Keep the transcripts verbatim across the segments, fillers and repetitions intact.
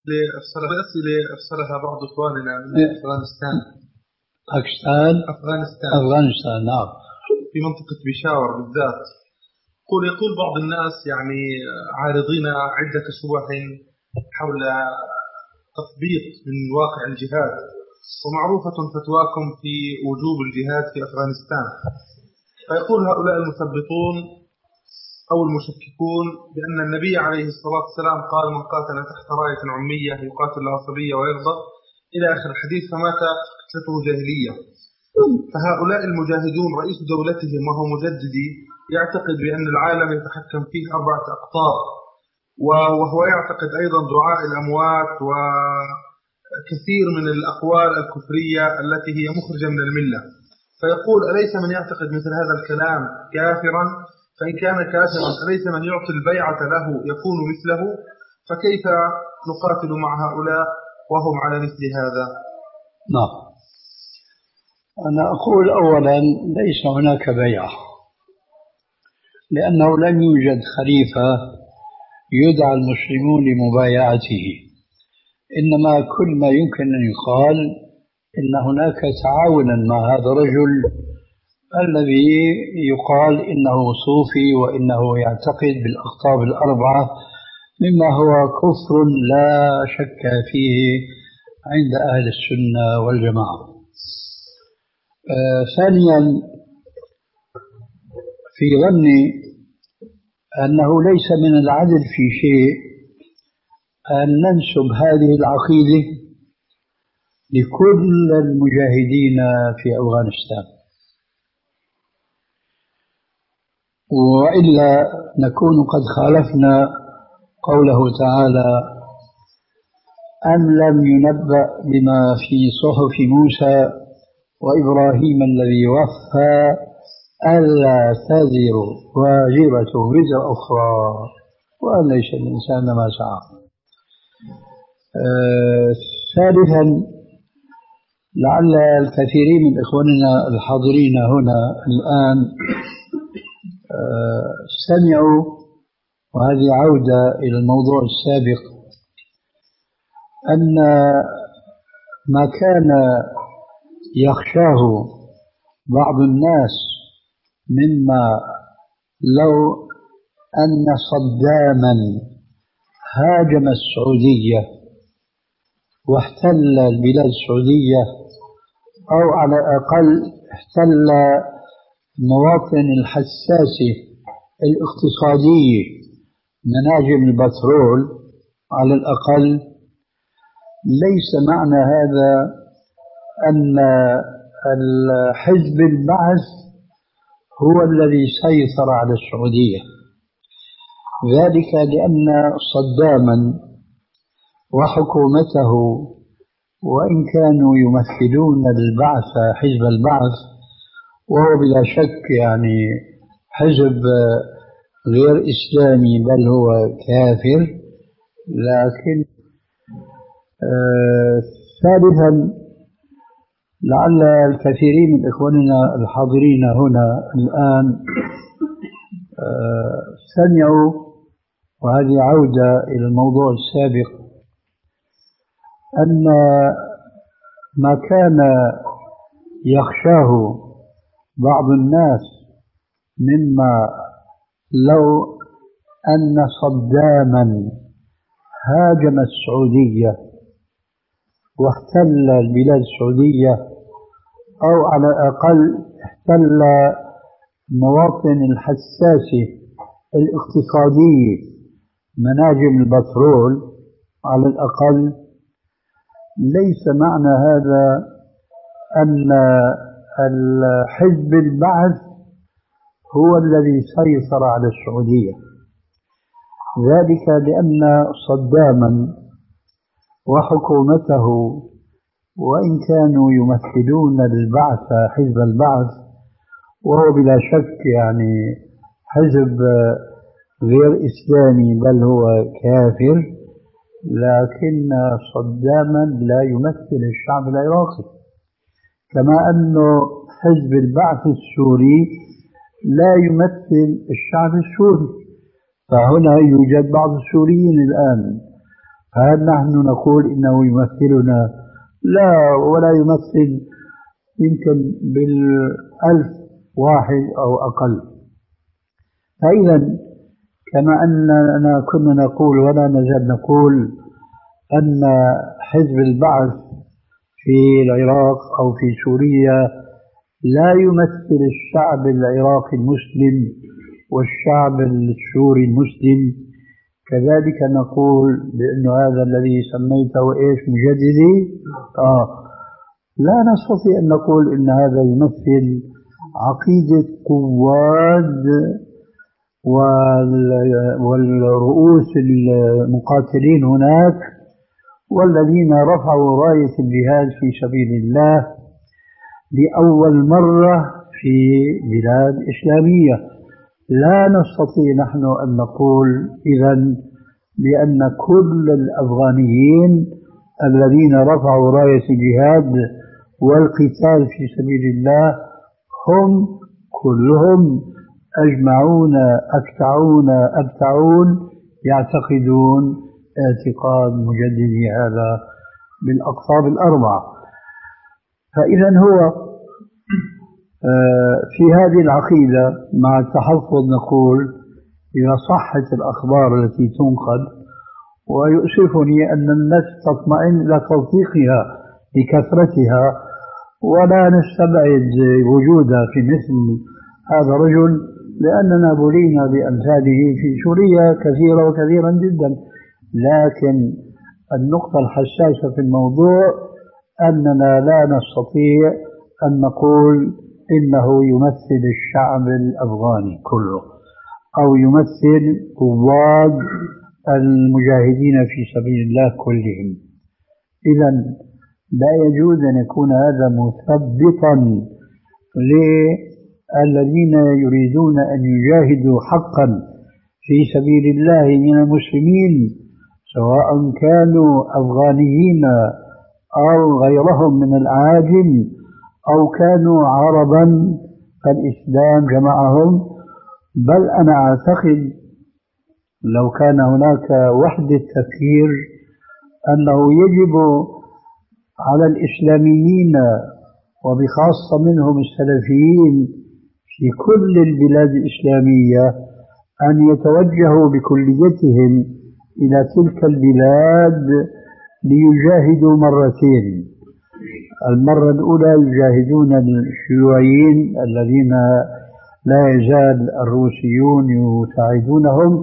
أرسل أسئلة أرسلها بعض إخواننا من أفغانستان. باكستان أفغانستان أفغانستان نعم، في منطقة بيشاور بالذات. يقول يقول بعض الناس يعني عارضين عدة شبه حول تطبيق من واقع الجهاد، ومعروفة فتواكم في وجوب الجهاد في أفغانستان. فيقول هؤلاء المثبطون أو المشككون بأن النبي عليه الصلاة والسلام قال: من قاتل تحت راية عمية يقاتل العصبية ويرضى، إلى آخر الحديث، فمات قتلته جاهلية. فهؤلاء المجاهدون رئيس دولتهم وهو مجددي يعتقد بأن العالم يتحكم فيه أربعة أقطاب، وهو يعتقد أيضا دعاء الأموات وكثير من الأقوال الكفرية التي هي مخرجة من الملة. فيقول: أليس من يعتقد مثل هذا الكلام كافرا؟ فإن كان كافرا أليس من يعطي البيعة له يكون مثله؟ فكيف نقاتل مع هؤلاء وهم على مثل هذا؟ نعم، أنا أقول أولا ليس هناك بيعة، لأنه لم يوجد خليفة يدعى المسلمون لمبايعته، إنما كل ما يمكن أن يقال إن هناك تعاونا مع هذا الرجل الذي يقال إنه صوفي وإنه يعتقد بالأقطاب الأربعة، مما هو كفر لا شك فيه عند أهل السنة والجماعة. آه ثانيا، في ظني أنه ليس من العدل في شيء أن ننسب هذه العقيدة لكل المجاهدين في أفغانستان، وإلا نكون قد خالفنا قوله تعالى: أم لم ينبأ بما في صحف موسى وإبراهيم الذي وفى ألا تزر وازرة وزر أخرى وأن ليس الإنسان ما سعى. آه ثالثا، لعل الكثيرين من إخواننا الحاضرين هنا الآن آه سمعوا، وهذه عودة إلى الموضوع السابق، أن ما كان يخشاه بعض الناس مما لو أن صداما هاجم السعودية واحتل البلاد السعودية، أو على الأقل احتل مواطن الحساسة الاقتصادية مناجم البترول على الأقل، ليس معنى هذا أن الحزب البعث هو الذي سيطر على السعودية، ذلك لأن صداما وحكومته وإن كانوا يمثلون البعث حزب البعث، وهو بلا شك يعني حزب غير إسلامي بل هو كافر، لكن آه ثالثا، لعل الكثيرين من إخواننا الحاضرين هنا الآن آه سمعوا، وهذه عودة إلى الموضوع السابق، أن ما كان يخشاه بعض الناس مما لو أن صداما هاجم السعودية واحتل البلاد السعودية، أو على الأقل احتل مواطن الحساسة الاقتصادية مناجم البترول على الأقل، ليس معنى هذا أن الحزب البعث هو الذي سيطر على السعودية، ذلك لأن صداما وحكومته وإن كانوا يمثلون البعث حزب البعث، وهو بلا شك يعني حزب غير إسلامي بل هو كافر، لكن صداما لا يمثل الشعب العراقي، كما أنه حزب البعث السوري لا يمثل الشعب السوري. فهنا يوجد بعض السوريين الآن، هل نحن نقول إنه يمثلنا؟ لا، ولا يمثل، يمكن بالألف واحد أو أقل. فإذا كما أننا كنا نقول ولا نزال نقول أن حزب البعث في العراق أو في سوريا لا يمثل الشعب العراقي المسلم والشعب السوري المسلم، كذلك نقول بأن هذا الذي سميته إيش مجددي آه لا نستطيع أن نقول إن هذا يمثل عقيدة قواد والرؤوس المقاتلين هناك والذين رفعوا راية الجهاد في سبيل الله لأول مرة في بلاد إسلامية. لا نستطيع نحن أن نقول إذن بأن كل الأفغانيين الذين رفعوا راية الجهاد والقتال في سبيل الله هم كلهم أجمعون أكتعون أبتعون يعتقدون اعتقاد مجددي هذا بالأقطاب الأربعة. فإذا هو في هذه العقيدة مع التحفظ نقول إذا صحت الأخبار التي تنقل، ويؤسفني أن النفس تطمئن إلى تصديقها لكثرتها ولا نستبعد وجودها في مثل هذا الرجل، لأننا بلينا بأمثاله في سوريا كثيرا وكثيرا جدا. لكن النقطة الحساسة في الموضوع أننا لا نستطيع أن نقول إنه يمثل الشعب الأفغاني كله أو يمثل قواد المجاهدين في سبيل الله كلهم. إذن لا يجوز أن يكون هذا مثبطا للذين يريدون أن يجاهدوا حقا في سبيل الله من المسلمين، سواء كانوا أفغانيين أو غيرهم من الأعاجم أو كانوا عربا فالإسلام جمعهم. بل أنا أعتقد لو كان هناك وحدة تفكير أنه يجب على الإسلاميين وبخاصة منهم السلفيين في كل البلاد الإسلامية أن يتوجهوا بكليتهم إلى تلك البلاد ليجاهدوا مرتين. المرة الأولى يجاهدون الشيوعيين الذين لا يزال الروسيون يساعدونهم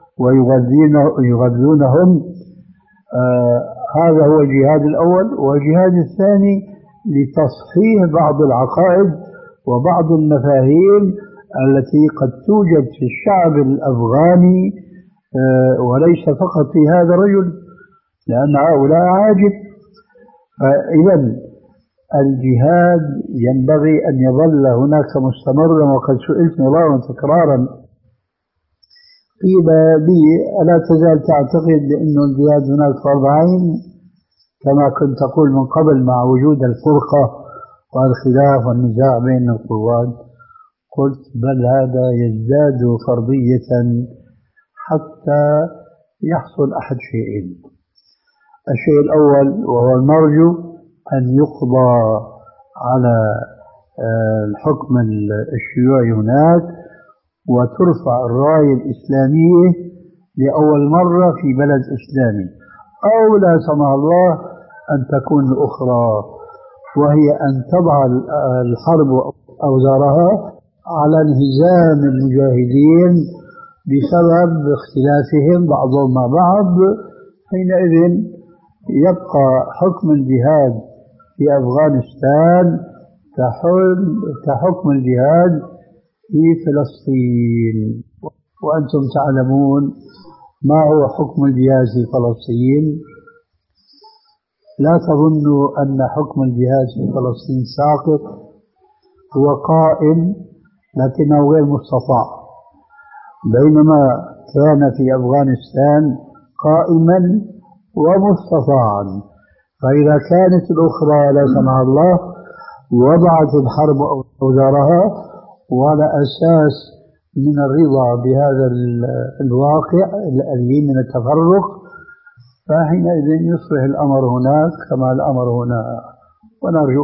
ويغذونهم، آه هذا هو الجهاد الأول. والجهاد الثاني لتصحيح بعض العقائد وبعض المفاهيم التي قد توجد في الشعب الأفغاني آه وليس فقط في هذا الرجل، لأن هؤلاء عاجب. فإذا الجهاد ينبغي أن يظل هناك مستمرا. وقد سئلت مرارا تكرارا قيل لي ألا تزال تعتقد بأن الجهاد هناك فرض عين كما كنت تقول من قبل مع وجود الفرقة والخلاف والنزاع بين القوات؟ قلت بل هذا يزداد فرضية حتى يحصل أحد شيئين. الشيء الأول وهو المرجو أن يقضى على الحكم الشيوعي هناك وترفع الراية الإسلامية لأول مرة في بلد إسلامي، أو لا سمح الله أن تكون الأخرى وهي أن تضع الحرب أوزارها على انهزام المجاهدين بسبب اختلافهم بعضهم مع بعض. حينئذ يبقى حكم الجهاد في أفغانستان كحكم الجهاد في فلسطين. وأنتم تعلمون ما هو حكم الجهاد في فلسطين. لا تظنوا أن حكم الجهاد في فلسطين ساقط، هو قائم لكنه غير مستطاع، بينما كان في أفغانستان قائما ومستطاعا. فإذا كانت الأخرى لا سمح الله وضعت الحرب أوزارها وعلى أساس من الرضا بهذا الواقع الأليم من التفرق، فحينئذ يصبح الأمر هناك كما الأمر هنا، ونرجو